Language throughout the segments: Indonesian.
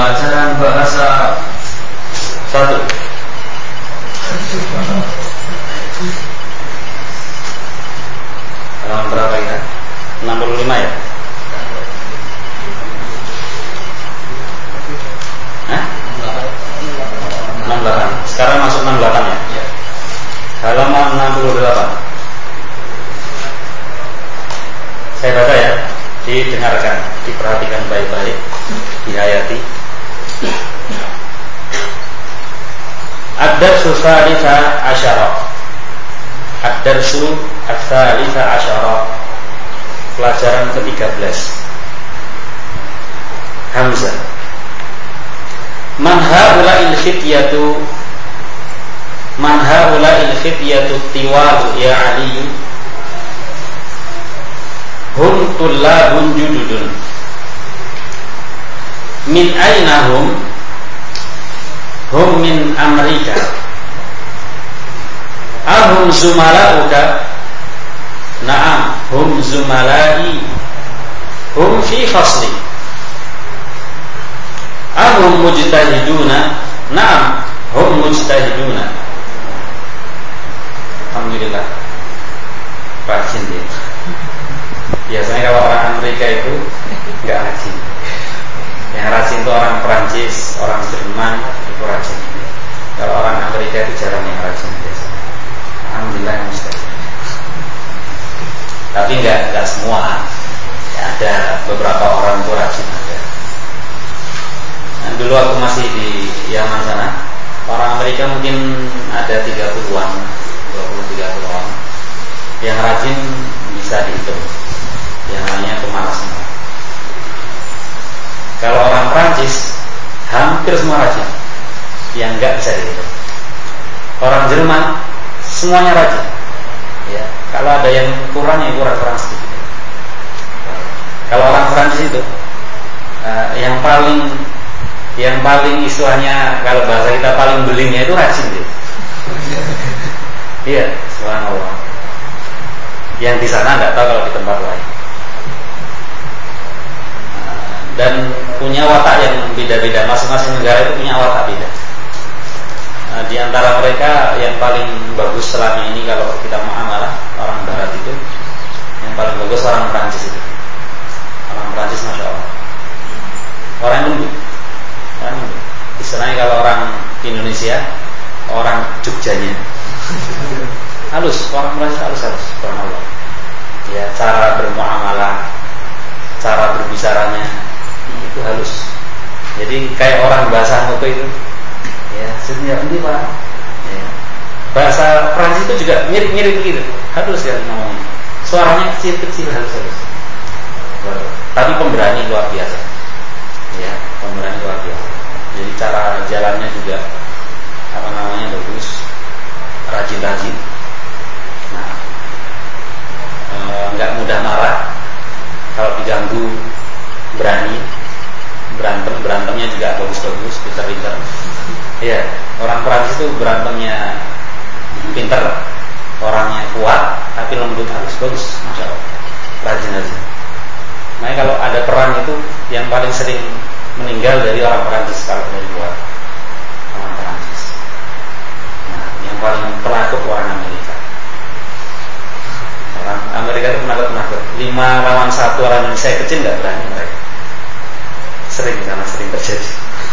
pelajaran bahasa 1. Halaman berapa ya? 65 ya? Hah? 68. Sekarang masuk 68 ya? Halaman 68. Saya baca ya, didengarkan, diperhatikan baik-baik, dihayati. Ad-darsu tsalisa asyara. Ad-darsu tsalisa asyara. Pelajaran ke-13. Hamzah. Man haula'il fityatu tiwadu ya Ali. Hum tullabun jududun. Min aina hum? Hum min Amerika. Ahum zumala'uka? Naam, hum zumala'i. Hum fi fasli. Ahum mujtahiduna? Naam, hum mujtahiduna. Alhamdulillah, rajin dia. Biasanya kalau orang Amerika itu nggak rajin. Yang rajin itu orang Perancis, orang Jerman itu rajin. Kalau orang Amerika itu jarang yang rajin biasanya. Alhamdulillah yang mustahil. Tapi nggak semua. Ya, ada beberapa orang itu rajin ada. Nah, dulu aku masih di Yaman sana, orang Amerika mungkin ada 30-an, 20-30-an. Yang rajin bisa dihitung. Yang lainnya pemalasnya. Kalau orang Prancis hampir semua rajin, yang enggak bisa dihitung. Orang Jerman semuanya rajin. Ya, kalau ada yang kurang ya kurang sedikit. Kalau orang Prancis itu yang paling istilahnya kalau bahasa kita paling belingnya itu rajin dia. Iya, subhanallah. Yang di sana enggak tahu kalau di tempat lain. Dan punya watak yang beda-beda. Masing-masing negara itu punya watak beda. Di antara mereka yang paling bagus selama ini kalau kita muamalah orang Barat itu, yang paling bagus orang Prancis itu. Orang Prancis masya Allah. Orang lembut. Istilahnya kalau orang Indonesia, orang Jogjanya. Halus, orang Prancis halus. Subhanallah. Ya, cara bermuamalah, cara berbicaranya itu halus. Jadi kayak orang bahasa Ngoto itu, ya sebenarnya ini Pak. Ya. Bahasa Prancis itu juga mirip-mirip begitu, halus sekali ngomongnya. Suaranya kecil-kecil halus. Tapi pemberani luar biasa. Ya, pemberani luar biasa. Jadi cara jalannya juga bagus, rajin-rajin. Nah, nggak mudah marah. Kalau diganggu berani. Berantemnya juga bagus-bagus, pintar-pintar. Iya, orang Perancis itu berantemnya pintar, orangnya kuat, tapi lembut halus, bagus, masya Allah, rajin. Makanya kalau ada perang itu yang paling sering meninggal dari orang Perancis kalau dari luar, orang Perancis. Nah, yang paling penakut orang Amerika. Orang Amerika itu penakut. 5 lawan 1 orang Indonesia kecil nggak berani mereka. Sering terjadi.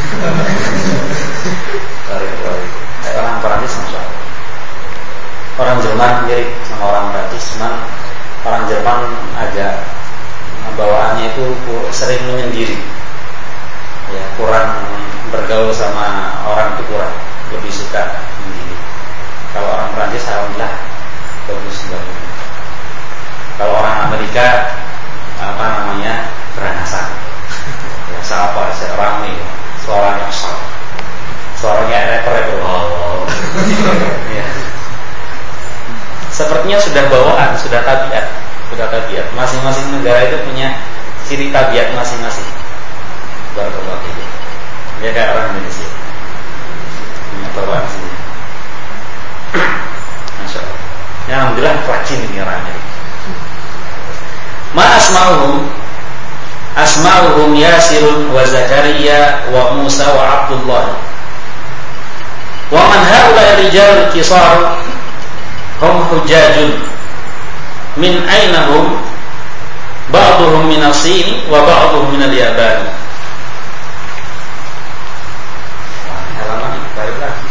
Orang Perancis masya Allah. Orang Jerman mirip sama orang Perancis, cuman orang Jerman agak bawaannya itu sering menyendiri. Ya, kurang bergaul sama orang itu kurang, lebih suka sendiri. Kalau orang Perancis alhamdulillah bagus. Kalau orang Amerika beranasan. Ya, siapa aja rame, suaranya asal, suaranya rapper. Ya. Sepertinya sudah bawaan, sudah tabiat. Masing-masing negara itu punya ciri tabiat masing-masing. Yasir wa Zakaria wa Musa wa Abdullah. Wa man haula rijal qisar hum hujajun min aina hum ba'dhum min as-Sin wa ba'dhum min al-Yaban. Halaman balik lagi.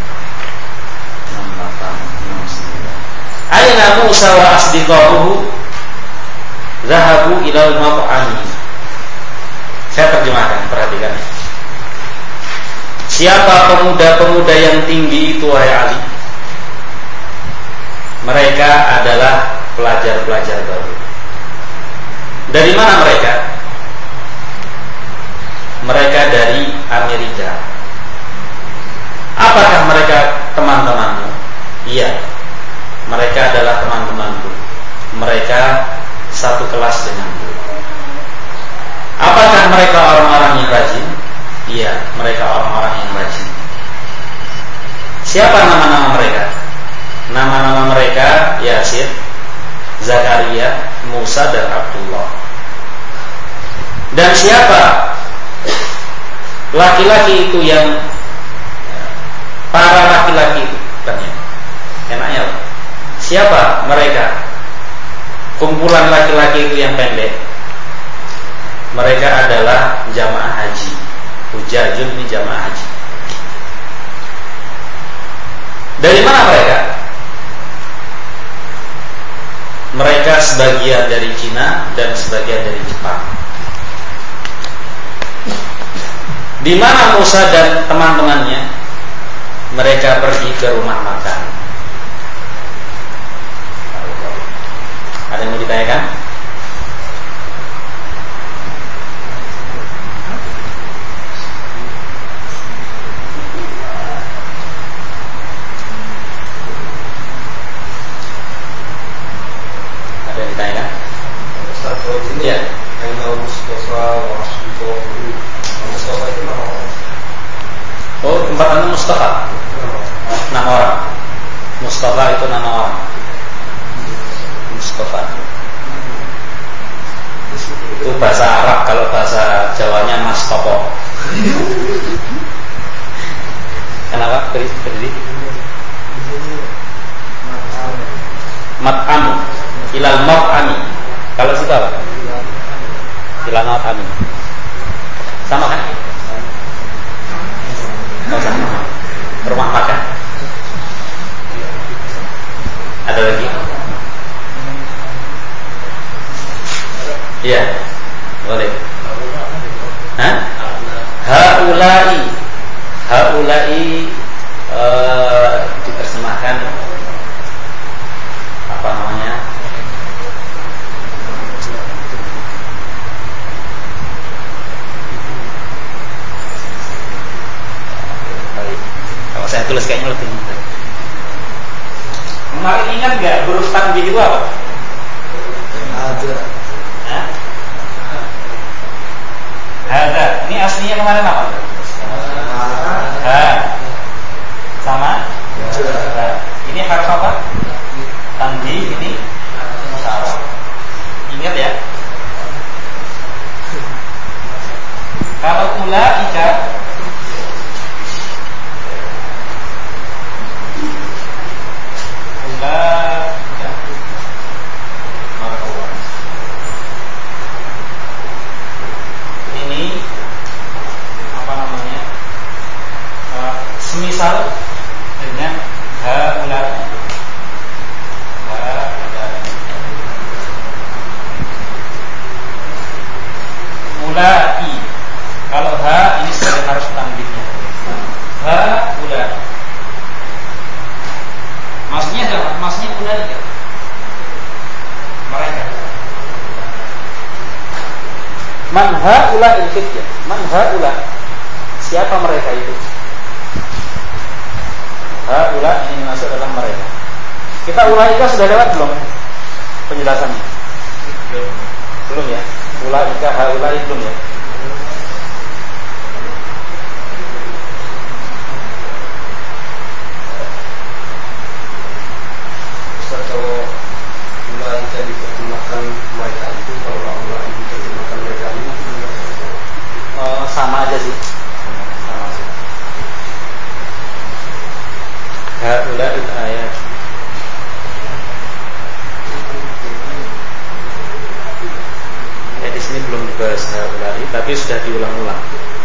6869. Aina Musa wa asdiqahu zahabu ila al-mat'ami. Saya terjemahkan, perhatikan. Siapa pemuda-pemuda yang tinggi itu, wahai Ali? Mereka adalah pelajar-pelajar baru. Dari mana mereka? Mereka dari Amerika. Apakah mereka teman-temanmu? Iya, mereka adalah teman-temanku. Mereka satu kelas denganku. Apakah mereka orang-orang yang rajin? Iya, mereka orang-orang yang rajin. Siapa nama-nama mereka? Nama-nama mereka Yasir, Zakaria, Musa, dan Abdullah. Dan siapa laki-laki itu yang para laki-laki itu? Enaknya apa? Siapa mereka? Kumpulan laki-laki itu yang pendek. Mereka adalah jamaah haji. Hujajun ini jamaah haji. Dari mana mereka? Mereka sebagian dari Cina dan sebagian dari Jepang. Di mana Musa dan teman-temannya? Mereka pergi ke rumah makan. Ada yang mau ditanyakan? Ada yang ditanyakan? Ya. Oh, tempat anda Mustafa. Nama orang. Mustafa itu nama orang. Mustafa. Itu bahasa Arab, kalau bahasa Jawanya Mas Topo. Kenapa? Berdiri. Mat'am. Ilal mat'ami. Kalau situ apa? Ilal mat'ami. Sama kan? Oh, sama. Rumah makan. Ada lagi? Iya, boleh. Hah? Haulai diterjemahkan apa namanya? Baik. Kalau saya tulis kayaknya lebih mudah. Kemarin ingat nggak huruf tanbih itu apa? Ada. Ada. Ini aslinya kemarin apa? Ha. Sama? Ha. Ini harf apa? Tanbih, ini musyawarah. Ingat ya. Kalau ulaika ini apa namanya? Semisal dengan haulai. Ulai. Kalau ha ini sebagai harus tanbihnya. Haulai. Maksudnya apa? Maksudnya ulaika. Mereka. Man haula al-fityah. Man haula. Siapa mereka itu? Haula ini maksud adalah mereka. Kita ulaika sudah lewat belum penjelasannya? Belum ya? Ulaika haula belum ya? Kalau ulaika diterjemahkan mereka itu, kalau ulaika diterjemahkan mereka itu aja sih. Haula'il ayat. Di sini belum dibahas haula'i, tapi sudah diulang-ulang.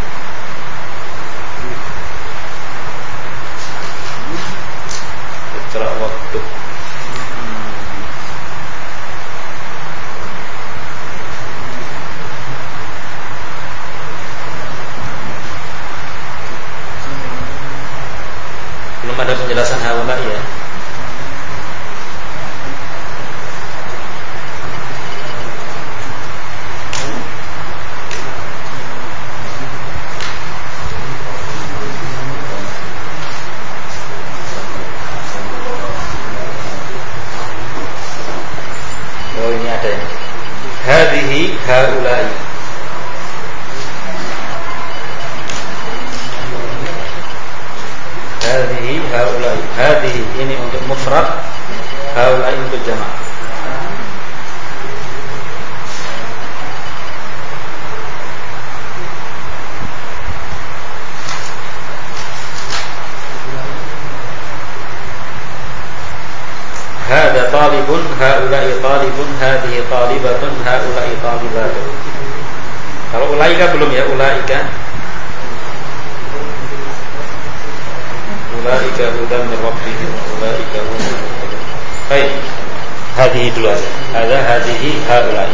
Iqra waktub. Belum ada penjelasan haula'i ya. Oh ini ada ya. Hadhihi haula'i. Hadhihi haula'i. Hadhihi ini untuk mufrad, haula'i untuk jamak. Hada talibun, haula'i talibun, hadhihi talibatun, haula'i talibatun. Kalau ulaika belum ya, ulaika. Ulaika hudan min rabbihim, ulaika hum. Baik. Hadhihi dulu aja. Ada hadhihi haula'i.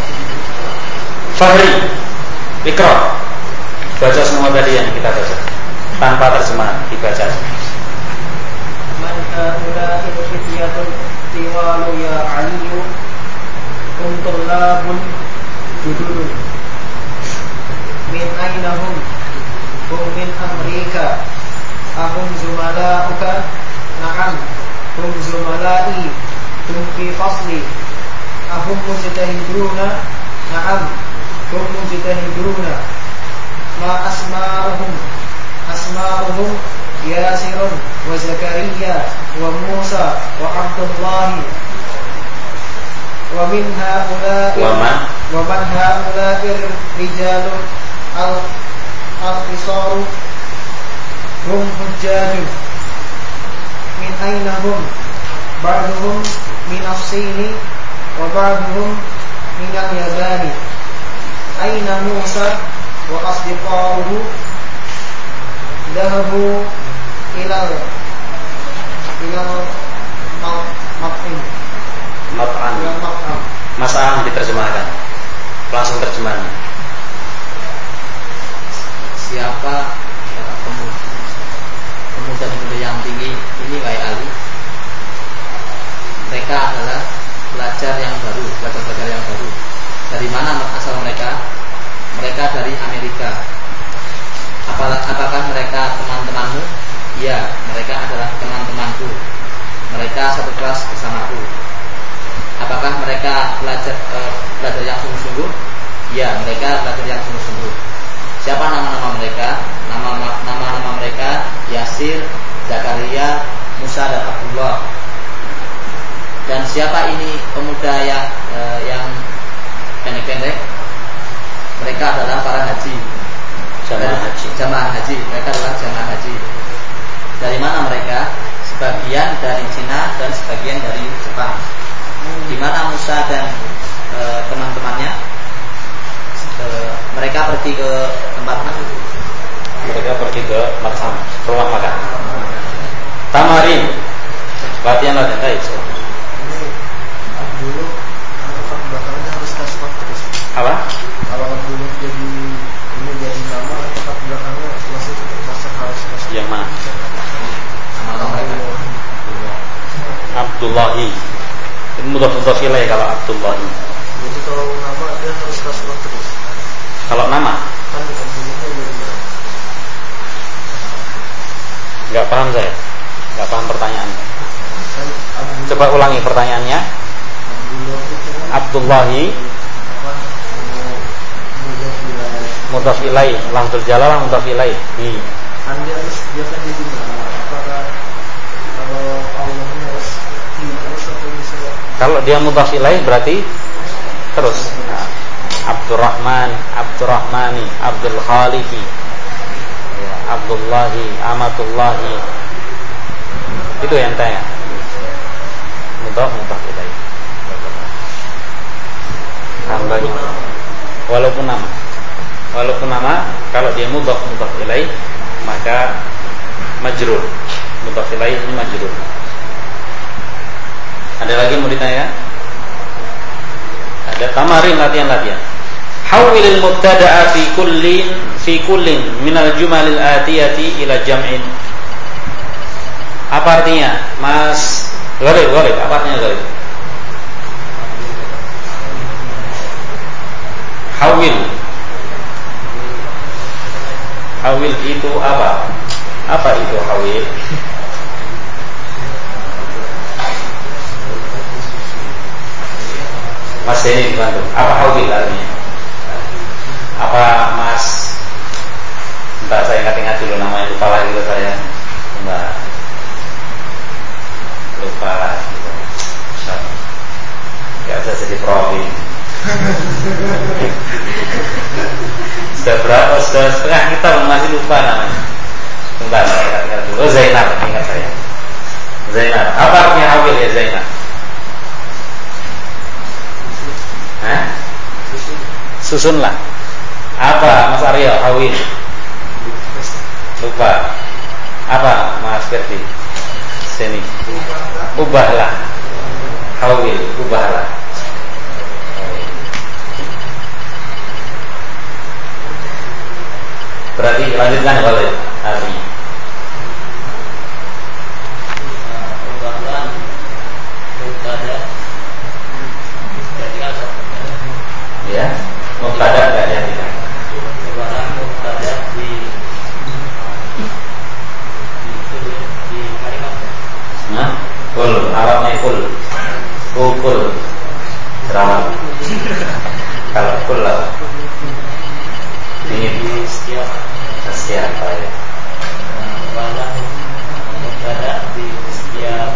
Fahri, Iqra. Baca semua tadi yang kita baca. Tanpa terjemahan, dibaca. Man haula'il fityatul tiwalu ya aliyu hum tullabun judulun min aynahum hum min Amerika ahum zumala'uka na'am hum zumala'i hum fi fasli ahum mujtahiduna na'am hum mujtahiduna ma asma'uhum Yasirun wa Zakaria wa Musa wa Abdullah wa min haula'i wa man haula'i rijalun al-qisaru hum hujjajun min aina hum ba'duhum min as-Sini wa ba'duhum min al-Yabani aina Musa wa asdiqahu dhahabu ilal mat'am. Mas'am diterjemahkan. Langsung terjemahannya. Siapa pemuda-pemuda yang tinggi ini wahai Ali? Mereka adalah pelajar yang baru. Dari mana asal mereka? Mereka dari Amerika. Apakah mereka teman-temanmu? Ya, mereka adalah teman-temanku. Mereka satu kelas bersamaku. Apakah mereka pelajar yang sungguh-sungguh? Ya, mereka pelajar yang sungguh-sungguh. Siapa nama-nama mereka? Nama-nama mereka Yasir, Zakaria, Musa dan Abdullah. Dan siapa ini pemuda yang pendek-pendek? Mereka adalah para haji. Jamaah haji. Mereka adalah jamaah haji. Dari mana mereka? Sebagian dari Cina dan sebagian dari Jepang. Di mana Musa dan teman-temannya? Mereka pergi ke tempat mana? Mereka pergi ke Marsam, rumah makan. Tamarin. Latihan. Baik. Dulu tempat belakangnya harus kasih terus. Apa? Kalau dulu jadi nama, tempat belakangnya masih terpasang harus kasih. Yang mana? Abdullahi. Ini mudhaf ilaih kalau Abdullahi. Jadi kalau nama dia harus kasih terus. Kalau nama? Kan dulunya jadi nama. Enggak paham saya. Enggak paham pertanyaannya. Coba ulangi pertanyaannya. Abdullahi mudhaf ilaih, lafzul jalalah mudhaf ilaih. Kan dia harus biasanya jadi nama. Apakah kalau Allahnya harus terus atau bisa? Kalau dia mudhaf ilaih berarti terus. Abdurrahman, Abdurrahmani, Abdul Khaliqi. Abdullahi, Amatullahi. Itu yang tanya. Mudhaf ilaih. Hambanya. Walaupun nama kalau dia mudhaf ilaih maka majrur. Mudhaf ilaih ini majrur. Ada lagi mau ditanya? Ada tamarin latihan. Hawwilil mubtada'a fi kullin minal jumalil atiyati ila jam'in. Apa artinya? Mas Ghalib, apa artinya Ghalib? Hawil itu apa? Apa itu hawil? Mas Denny dibantu. Apa hawil artinya? Apa Mas? Entah, saya ingat dulu namanya, lupa lagi gitu saya. Enggak. Lupa lagi gitu. Gak usah jadi profi. Sudah setengah kita masih lupa namanya. Bentar, ingat dulu. Oh, Zainal, ingat saya. Zainal. Apa artinya hawil ya Zainal? Hah? Susunlah. Apa Mas Aryo hawil? Lupa. Apa Mas Ferdi? Sini. Ubahlah. Hawil, ubahlah. Berarti lanjutkan boleh artinya. Ya, mubtada enggak diartikan. Mubtada di kalimat. Nah, kul, Arabnya kul. Kul. Ceramah. Kalau kul lah. Ini setiap ya. Walau mubtada di setiap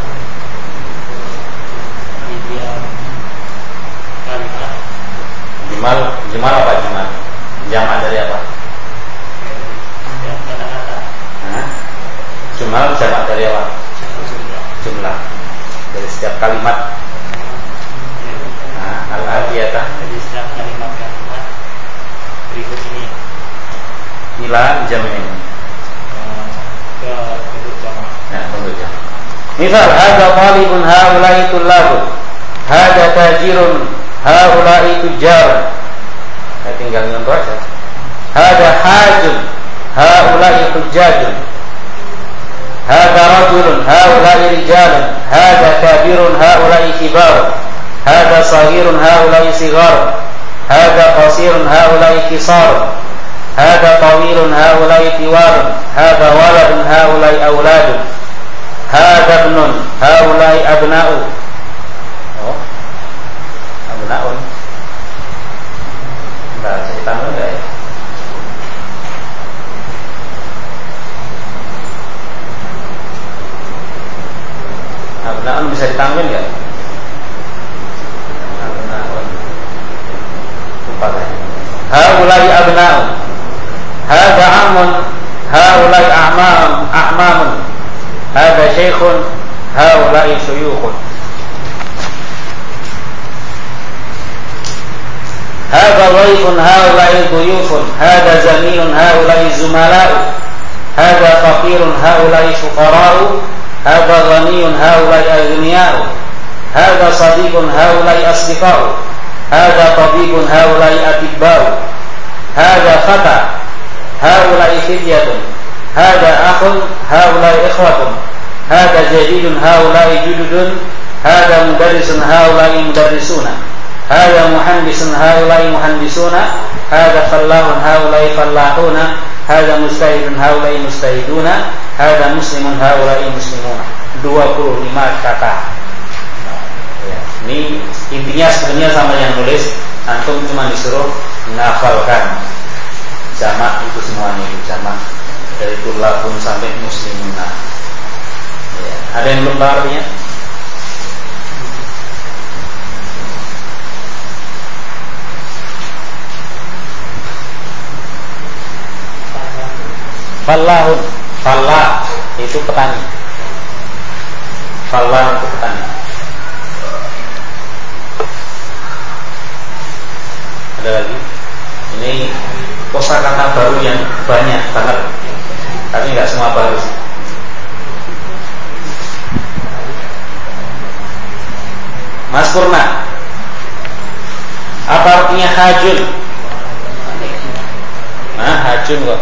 kalimat. Jumal apa jumal? Jamak dari apa? Kata-kata. Jumal jamak dari apa? Jumlah. Dari setiap kalimat. Al-Adiyatah. Dari setiap kalimat berikut ini. Ila jamin. Ke bentuk jamak. Ya, bentuk jamak. Misal hadza talibun haula'i tullabun. Hadza tajirun haula'i tujar. Saya tinggal nyontoh aja. Hadza hajun haula'i hujjajun. Hadza rajulun haula'i rijalun. Hadza kabirun haula'i kibar. Hadza saghirun haula'i sighar. Hadza qasirun haula'i qisar. Hadza tawilun haula'i tiwar. Hadza waladun haula'i auladun. Hadza ibnun haula'i abna'u. Oh, abna'un. Enggak, saya tambah enggak ya? Abna'un bisa ditambah enggak? Abna'un. Lupa saya. Haula'i abna'u. Hadza amun haula'i a'mamun. Hadza syekhun haula'i syuyukhun. Hadza dhaifun haula'i dhuyufun. Hadza zamilun haula'i zumala'u. Hadza faqirun haula'i fuqara'u. Hadza ghaniyun haula'i aghniya'u. Hadza sadiqun haula'i asdiqa'u. Hadza tabibun haula'i atibba'u. Hadza fata haula'i fidyatun. Hadza akhun haula'i ikhwatun. Hadza jadidun haula'i jududun. Hadza mudarrisun haula'i mudarrisuna. Hadza muhandisun haula'i muhandisuna. Hadza fallahun haula'i fallahuna. Hadza mustahidun haula'i mustahiduna. Hadza muslimun haula'i muslimuna. 25 kata. Ya, ini intinya sebenarnya sama yang nulis. Antum cuma disuruh menghafalkan jamak itu semuanya, itu jamak dari tulabun sampai muslimuna. Ya, ada yang belum tahu artinya? Fallahun. Fallah itu petani. Fallah itu petani. Ada lagi? Ini kosakata baru yang banyak banget, tapi nggak semua baru. Mas Purna, apa artinya hajun? Nah, hajun kok.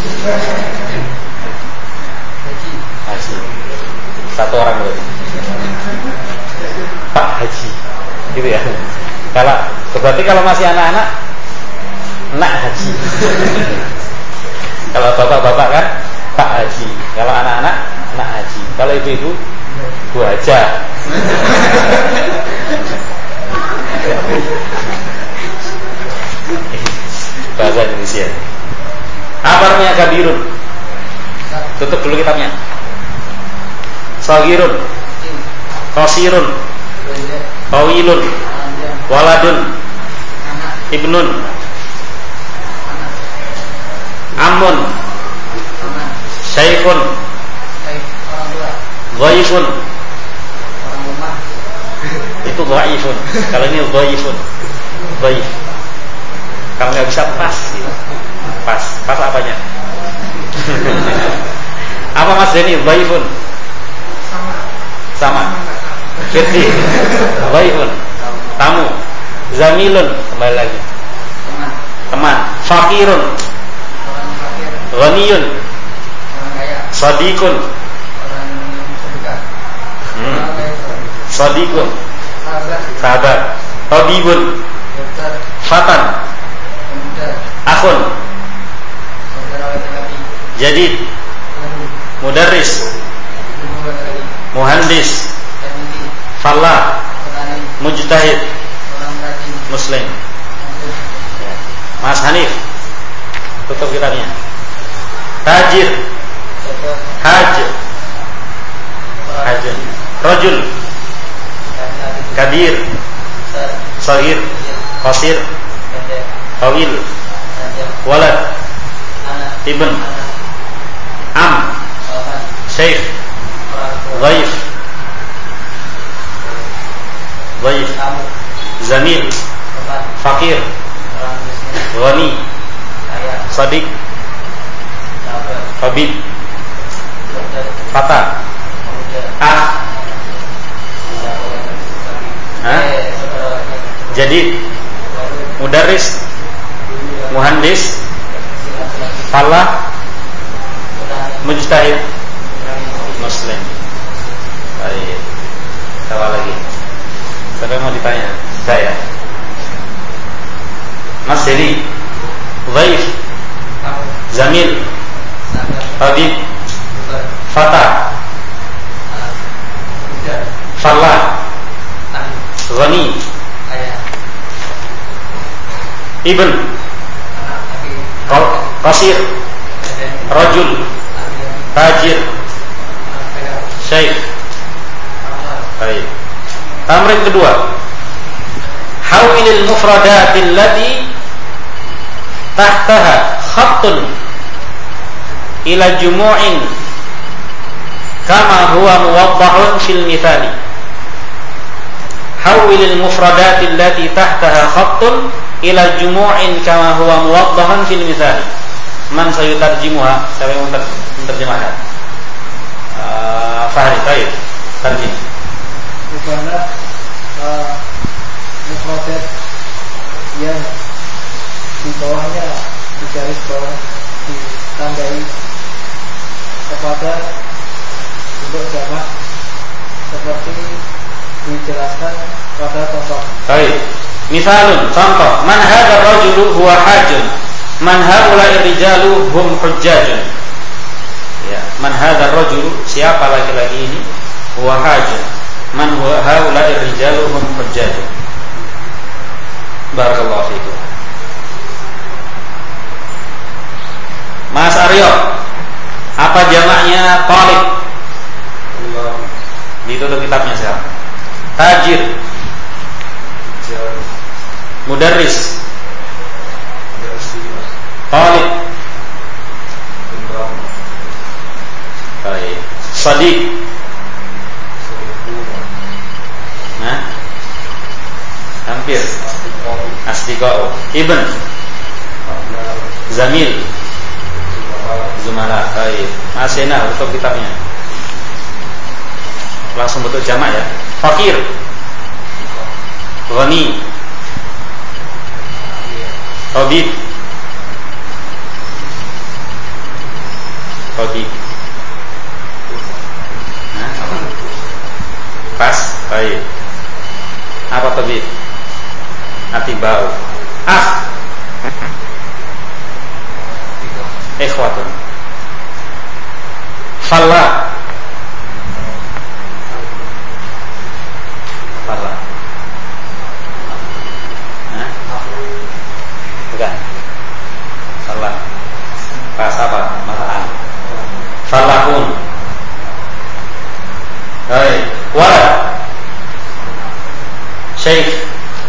Haji. Satu orang berarti. Pak Haji. Gitu ya. Berarti kalau masih anak-anak, nak haji. Kalau bapak-bapak kan Pak Haji. Kalau anak-anak, nak haji. Kalau ibu-ibu, Bu Haja. Bahasa Indonesia. Apa artinya kabirun? Tutup dulu kitabnya. Sagirun, qasirun, tawilun, waladun, ibnun, amun, syaikhun, dhaifun. Itu dhaifun. Kalau ini dhaifun. Dhaif. Kalau nggak bisa pas, gitu. Pas apanya? Apa Mas Denny? Dhaifun. Sama. Firdi. Dhaifun. Tamu. Zamilun. Kembali lagi. Teman. Fakirun. Ghaniyun. Sadiqun. Sadiqun. Sahabat. Tabibun. Fatan. Akhun. Jadid. Mudarris. Muhandis. Fallah. Mujtahid. Muslim. Mas Hanif, tutup kitabnya. Tajir. Haj. Hajun. Rajul. Kabir. Saghir. Qasir. Tawil. Walad. Ibn. Am. Syekh. Dhaif. Dhaif. Zamil. Fakir. Ghani. Sadiq. Habib. Fata. Jadi mudarris, muhandis, fallah, mujtahid, muslim. Baik. Apa lagi? Siapa mau ditanya? Saya. Mas Dedi, Dhaif, Zamil, Habib, Fata, fallah, Ghani, Ibn, Qasir, Rajul, Tajir, Syekh. Baik. Tamrin kedua. Hawilil mufradatil lati tahtaha khattun ila jumu'in kama huwa muwaddahun fil mithali. Hawilil mufradatil lati tahtaha khattun ila jumu'in kama huwa muwaddahun fil mithali. Man sayutarjimuha? Siapa yang menerjemahkan? Fahri, baik. Tarjim. Bukanlah mufradat yang di bawahnya di garis bawah ditandai kepada bentuk jamak seperti dijelaskan pada contoh. Baik. Misalun, contoh, man hadzal rajulu huwa hajun, man haula'i rijalu hum hujjajun. Ya, man hadzal rajulu, siapa laki-laki ini? Huwa hajun, man haula'i rijalu hum hujjajun. Barakallahu fiikum. Mas Aryo, apa jamaknya talib? Ditutup kitabnya sekarang. Tajir, mudarris, talib, Sadiq. Nah, hampir. Asdiqa'u. Ibn. Zamil. Zumala. Baik. Masena untuk kitabnya. Langsung bentuk jamak ya. Fakir. Ghani. Tabib. Tabib. Nah, apa? Pas. Baik. Apa tabib? Atibau. Ikhwatun. Falla. Falla. Hah? Bukan. Falla. Pas apa? Mataan. Fallahun. Hai. Walad. Syekh.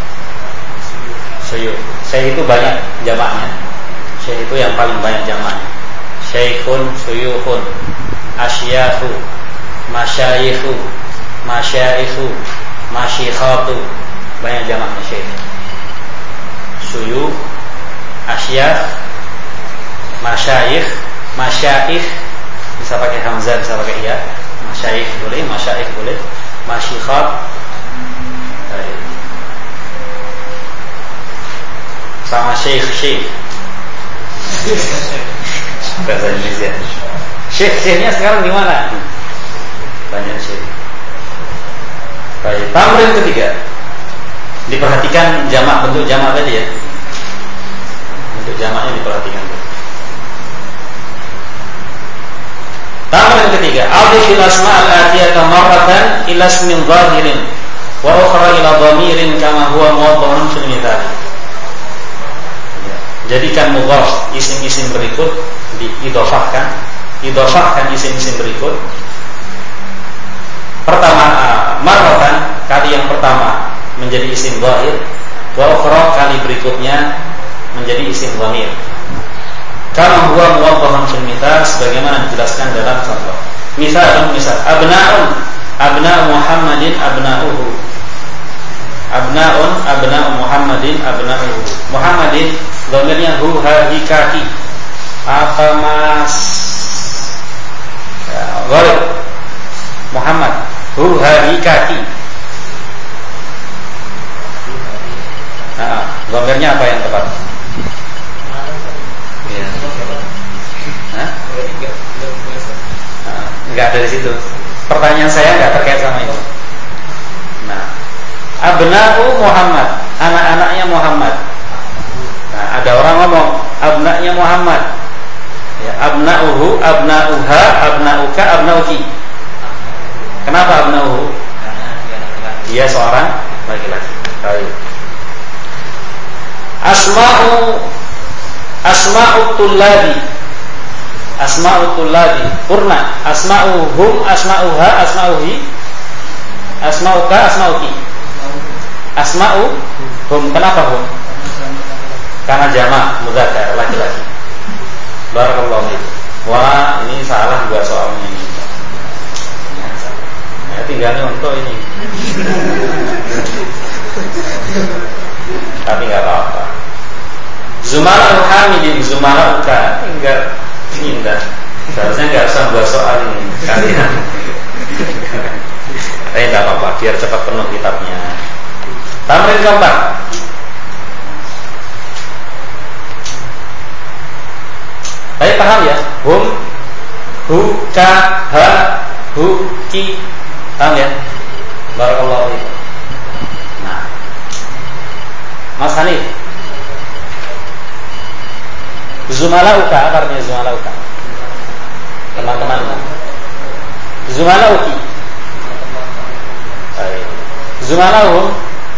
Syekh itu banyak jamaknya. Syekh itu yang paling banyak jamaknya. Syekhun, suyukhun, asyikhu, masyayikhu, masyaikhu, masyikhatu. Banyak jamaknya syekh. Suyukh, asyikh, masyayikh, masyaikh. Bisa pakai hamzah, bisa pakai ya. Masyaikh boleh, masyaikh boleh. Masyikhat. Sama syekh bahasa Indonesia. Syekhnya sekarang di mana? Banyak syekh. Baik, tamrin ketiga. Diperhatikan jamak, bentuk jamak tadi ya. Bentuk jamaknya diperhatikan. Tamrin ketiga. Adhifil asma'al atiyata marratan ila ismin zahirin wa ukhra ila dhamirin kama huwa muwaddahun fil mithal. Jadikan mudhaf isim-isim berikut diidhofahkan isim-isim berikut. Pertama marratan, kali yang pertama menjadi isim zahir, wa ukhra, kali berikutnya menjadi isim dhamir. Kama huwa muwaddahun fil mithal, sebagaimana dijelaskan dalam contoh. Misal abna'u Muhammadin abna'uhu. Abna'u Muhammadin abna'uhu. Muhammadin dhamirnya hu ha hi kaki. Apa mas ghalib Muhammad hu ha hi kaki. Dhamirnya apa yang tepat? Ya. Hah? Enggak ada di situ. Pertanyaan saya enggak terkait sama itu. Nah, abna'u Muhammad, anak-anaknya Muhammad. Nah, ada orang ngomong abna'nya Muhammad. Ya, abna'uhu, abna'uha, abna'uka, abna'uki. Kenapa abna'uhu? Dia seorang laki-laki. Baik. Asma'ut tullabi purna. Asma'uhum, asma'uha, asma'uhi, asma'uka, asma'uki. Asma'uhum, kenapa hum? Karena jamak mudzakkar, laki-laki. Barakallahu fiik. Wah, ini salah gua soalnya ini. Ya, tinggalnya untuk ini. Tapi enggak apa-apa. Zumalau hamidin, zumalau ka, enggak indah. Seharusnya enggak usah buat soal ini kalian. Tapi enggak apa-apa, biar cepat penuh kitabnya. Tamrin keempat. Tapi paham ya? Hum, hu, ka, ha, hu, ki. Paham ya? Barakallahu fiik. Nah, Mas Hanif, zumalauka, apa artinya zumalauka? Teman-teman. Zumalauki. Baik. Zumalauhum.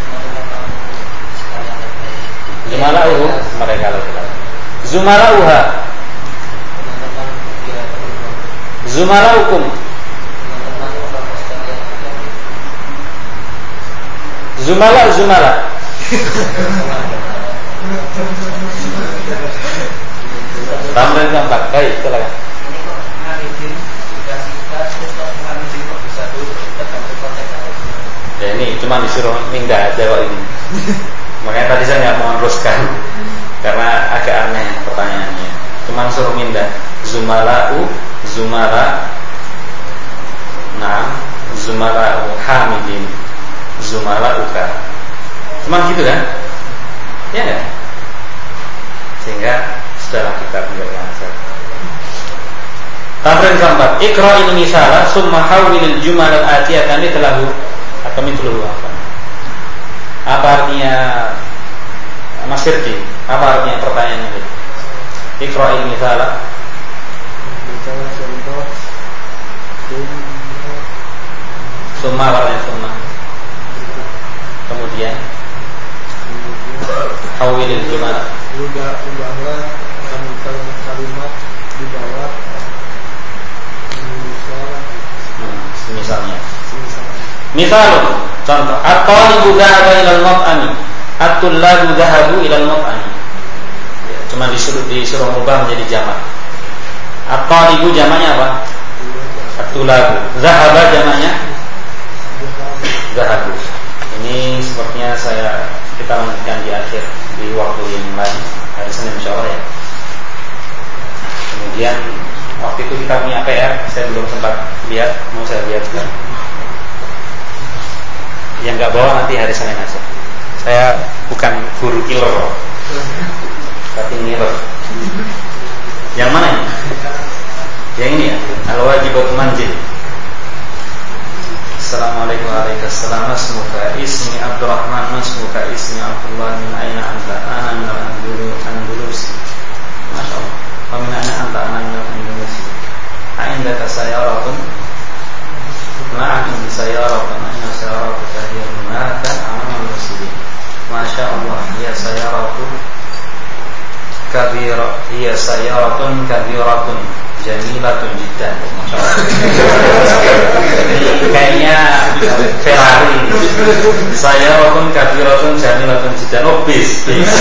Zumalauhum, mereka laki-laki. Zumalauha. Zumalaukum. Zumala. Tamrin keempat. Baik, silakan. Ini kok Hamidin dikasih cuma disuruh mindah aja kok ini. Makanya tadi saya nggak mau meneruskan karena agak aneh pertanyaannya. Cuma suruh mindah zumala, nah zumala hamidin, zumala uka. Cuma gitu kan? Ya nggak? Sehingga sudahlah kita tinggalkan saja. Tamrin keempat, iqra'il misala summa hawwilil jumal al-atiyata mithlahu atau mithluhu. Apa artinya Mas Firdi? Apa artinya pertanyaan itu? Iqra'il misala. Bicara contoh Summa artinya summa. Kemudian hawwilil jumal. Ubahlah kalimat di bawah misalnya. Misal contoh, at-talibu dhahaba ilal mut'ami, at-tullabu dhahabu ilal mut'ami. Ya, cuma disuruh ubah menjadi jamak. At-talibu jamaknya apa? At-tullabu. Dhahaba jamaknya dhahabu. Ini sepertinya kita lanjutkan di akhir di waktu yang lain hari Senin insyaallah ya. Kemudian waktu itu kita punya PR, saya belum sempat lihat, mau saya lihat kan. Yang nggak bawa nanti hari Senin aja. Saya bukan guru killer, tapi ngiler. Yang mana ini? Yang ini ya, al-wajibat manzil. Assalamualaikum warahmatullahi wabarakatuh. Ismi Abdurrahman, masmuka ismi Abdullah, min aina anta? Ana min al-Andalus. Masyaallah. Wa min aina anta? Ana min al-Andalus. Indaka sayaratun? Na'am, indi sayaratun. Aina sayaratuka hiya hunaka amama al-masjid. Masyaallah, hiya sayaratun kabira, hiya sayaratun kabiratun jamilatun jiddan. Masyaallah. Kayaknya Ferrari. Sayaratun kabiratun jamilatun jiddan. Oh, bis.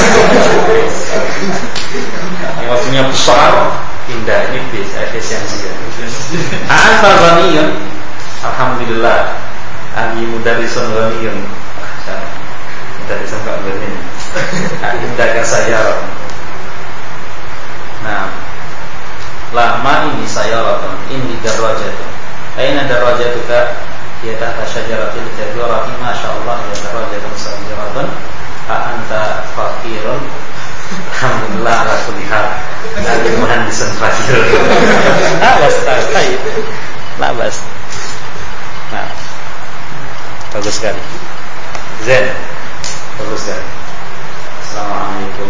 Yang maksudnya besar, indah, ini bis, efisiensi. Anta ghaniyun. Alhamdulillah. Ani mudarrisun ghaniyun. Mudarrisun kok begini. Indaka sayaratun. Nah, lama ini sayaratun, ini darajatun. Aina darajatuka? Ya tahta syajaratil jadurati. Masyaallah, ya darajatun sayaratun. Anta fakirun. Alhamdulillah ala kulli hal. Ada muhandisun fakir. Labas. Nah, bagus sekali. Zen, bagus sekali. Assalamualaikum.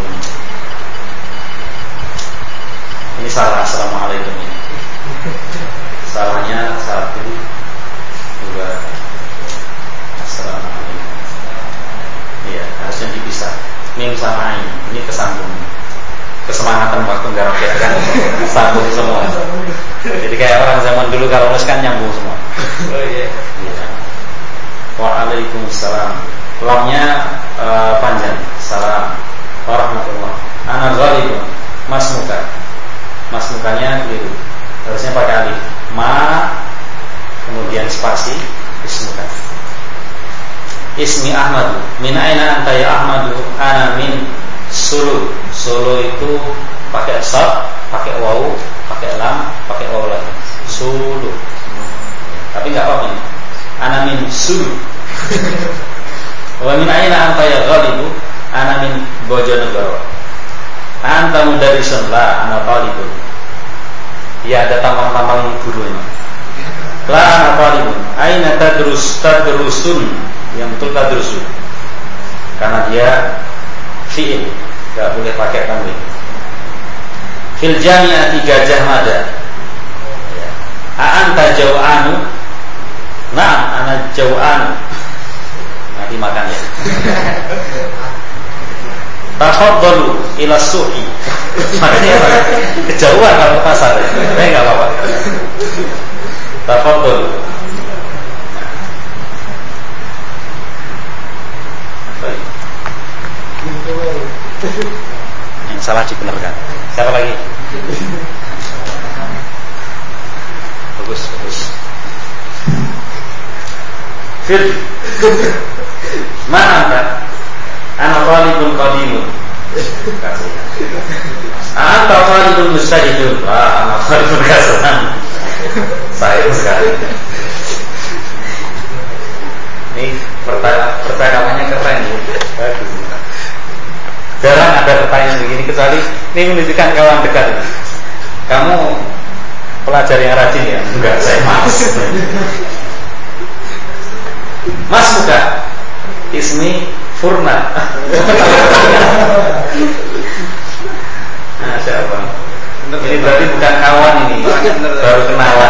Ini salah assalamualaikum ini. Salahnya 1, 2. Assalamualaikum. Iya, harusnya dipisah. Mim sama ain. Ini kesambung. Kesemangatan waktu nggarap ya kan sambung semua. Jadi kayak orang zaman dulu kalau nulis kan nyambung semua. Oh iya. Yeah. Waalaikumsalam. Lamnya panjang. Salam warahmatullah. Ana ghalibun. Masmuka. Masmukanya keliru. Harusnya pakai alif. Ma kemudian spasi ismuka. Ismi Ahmadu. Min aina anta ya Ahmadu? Ana min Sulu. Sulu itu pakai sad, pakai waw, pakai lam, pakai waw lagi. Sulu. Tapi enggak apa-apa ini. Ana min Sulu. Wa min aina anta ya Ghalibu? Ana min Bojonegoro. Anta mudarrisun la ana talibun. Ya ada tambang-tambang guru ini. La ana talibun. Aina tadrusun? Yang betul tadrusun. Karena dia fi'il, enggak boleh pakai tanwin. Fil jami'ati Gajah Mada. Ya. Anta jau'anu? Na'am, ana jau'anu. Nanti makan ya. Tafadhalu ila su'i. Makanya apa? Kejauhan kalau ke pasar. Enggak apa-apa. Tafadhalu. Baik. Yang salah dibenarkan. Siapa lagi? Bagus. Fir. Man anta? Ana talibun qadimun. Anta talibun mustahidun. Ana talibun kasalan. Sayang sekali. Ini percakapannya keren ya. Bagus. Jarang ada pertanyaan begini kecuali ini menunjukkan kawan dekat ini. Kamu pelajar yang rajin ya? Enggak, saya mas. Mas buka Ismi Furna. Masya Allah. Ini berarti bukan kawan ini, baru kenalan.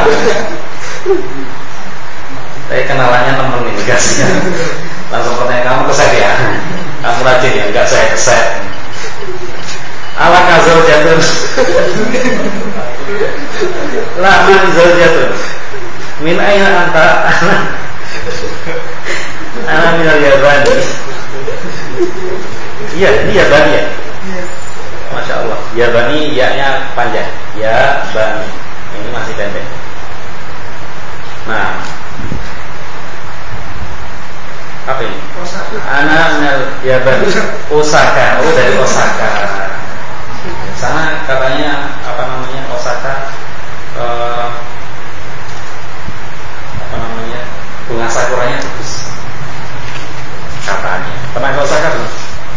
Tapi kenalannya temen ini, gasnya. Langsung pertanyaan, kamu keset ya? Kamu rajin ya? Enggak, saya keset. Ala kazal jatuh. La man zaujatun. Min aina anta? Ana min al-Yabani. Iya, ini Yabani ya. Masya Allah. Yabani, ya-nya panjang. Yabani. Ini masih pendek. Nah, apa ini? Osaka. Ana min al-Yabani. Osaka. Oh, dari Osaka. Sana katanya apa namanya Osaka, apa namanya bunga sakuranya bagus katanya. Pernah ke Osaka belum?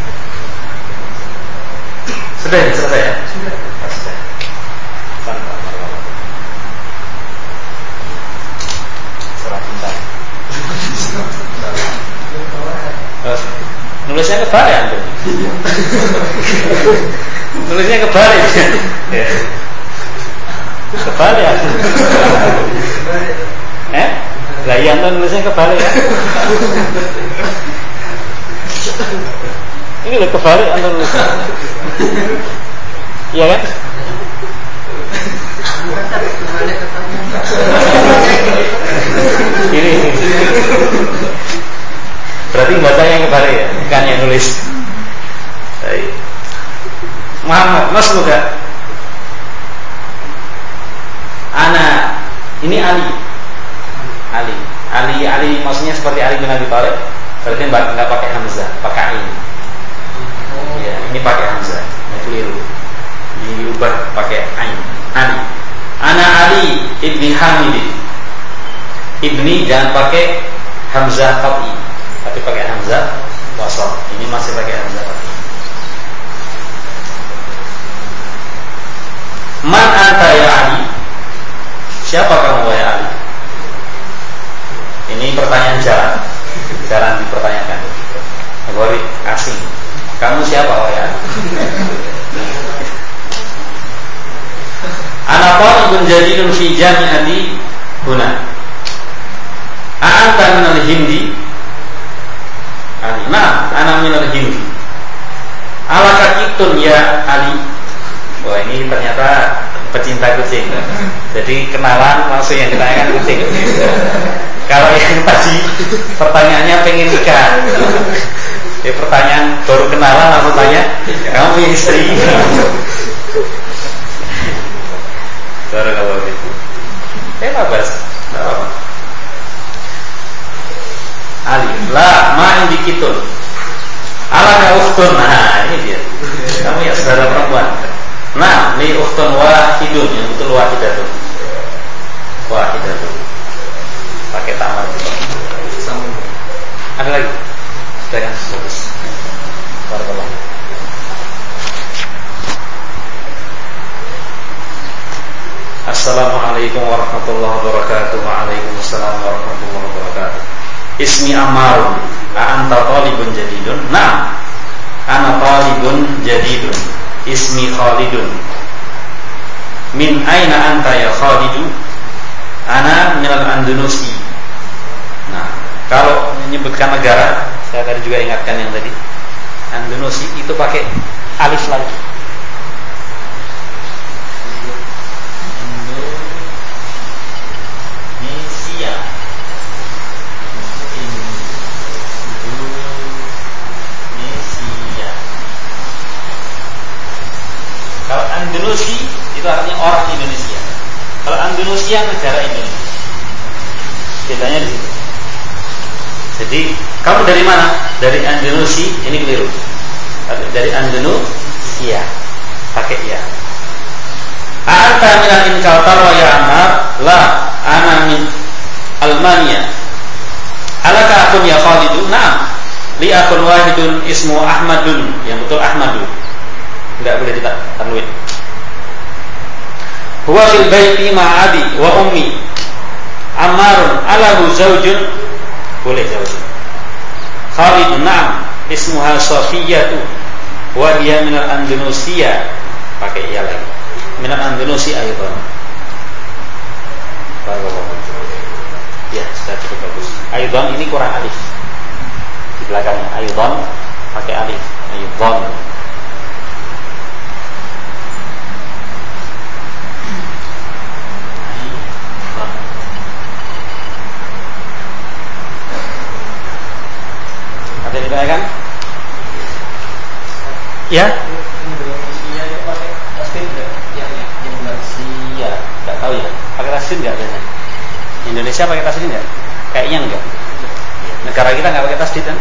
Sudah ya, selesai ya? Sudah. Santai, marwah. Salah cinta. Nulisnya kebalik antum. Nulisnya kebalik. Ya. Kebalik ya. Lah iya antum nulisnya kebalik ya. Ini loh kebalik antum nulisnya. Iya kan? Ini. Berarti bacanya yang kebalik ya, bukan yang nulis. Baik. Muhammad, Mas buka. Ana, ini Ali maksudnya seperti Ali bin Abi Thalib. Berarti enggak pakai hamzah, pakai ain. Ya, ini pakai hamzah. Ini keliru. Diubah pakai ain. Ali. Ana Ali ibni Hamid. Ibni jangan pakai hamzah qat'i, tapi pakai hamzah wasal. Ini masih pakai hamzah qat'i. Man anta ya Ali? Siapa kamu wahai Ali? Ini pertanyaan jarang dipertanyakan. Kategori asing. Kamu siapa wahai Ali? Ana talibun jadidun fi jami'ati huna. A'anta minal hindi? Ali. Nah, ana minal hindi. Alaka kitun ya Ali? Wah, ini ternyata pecinta kucing. Jadi kenalan langsung yang ditanyakan kucing. Kalau yang tadi pertanyaannya pengen nikah, ya pertanyaan baru kenalan langsung tanya, kamu punya istri? Baru kalau itu, bahas, apa? Ali, lah main dikitun. Alaka ukhtun. Nah, ini dia. Kamu ya saudara perempuan. Nah, li ukhtun wahidun, yang betul wahidatun. Wahidatun. Pakai tamat. Ada lagi? Sudah kan? Bagus. Barakallahu. Assalamualaikum warahmatullahi wabarakatuh. Waalaikumsalam warahmatullahi wabarakatuh. Ismi Ammarun. A'anta talibun jadidun? Nah, ana talibun jadidun. Ismi Khalidun. Min aina anta ya Khalidu? Ana minal Andalusi. Nah, kalau menyebutkan negara, saya tadi juga ingatkan yang tadi, Andalusi itu pakai alif lagi. Indonesia. Kalau Andalusi itu artinya orang Indonesia. Kalau Andalusia negara Indonesia. Bedanya di situ. Jadi Kamu dari mana? Dari Andalusia. Ini keliru. Dari Andalusia. Pakai ya. A'anta min al-Inkaltara ya Ammar? La, ana min Almania. Alaka akun ya Khalidun? Na'am. Li akun wahidun ismu Ahmadun. Yang betul Ahmadun. Enggak boleh ditanwin. Huwa fil baiti ma'adi wa ummi. Ammarun alahu zawjun? Boleh zawjun. Khalidun na'am. Ismuha Safiyatu. Wa hiya minal Andalusia. Pakai iya lagi. Minal Andalusia aydan. Ya, sudah cukup bagus. Aydan ini kurang alif. Di belakangnya aydan pakai alif. Aydan. Ada yang ditanyakan? Ya? Indonesia itu pakai tasdid enggak? Yang Indonesia, Enggak tahu ya. Pakai tasdid enggak biasanya? Indonesia pakai tasdid enggak? Kayaknya enggak. Negara kita enggak pakai tasdid kan?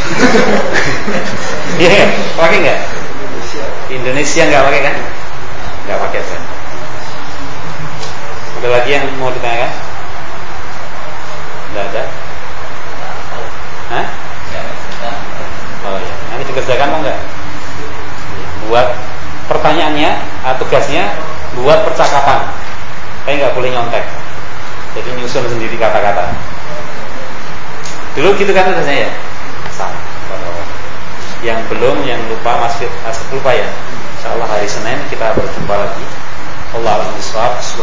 Iya, pakai enggak? Indonesia enggak pakai kan? Enggak pakai kan? Ada lagi yang mau ditanyakan? Enggak ada? Hah? Oh ya, nanti dikerjakan mau enggak? Buat pertanyaannya, tugasnya buat percakapan. Tapi nggak boleh nyontek. Jadi nyusun sendiri kata-kata. Dulu gitu kan tugasnya ya. Sama. Yang belum, yang lupa masih lupa ya. Insyaallah hari Senin kita berjumpa lagi. Allahu a'lam bishawab.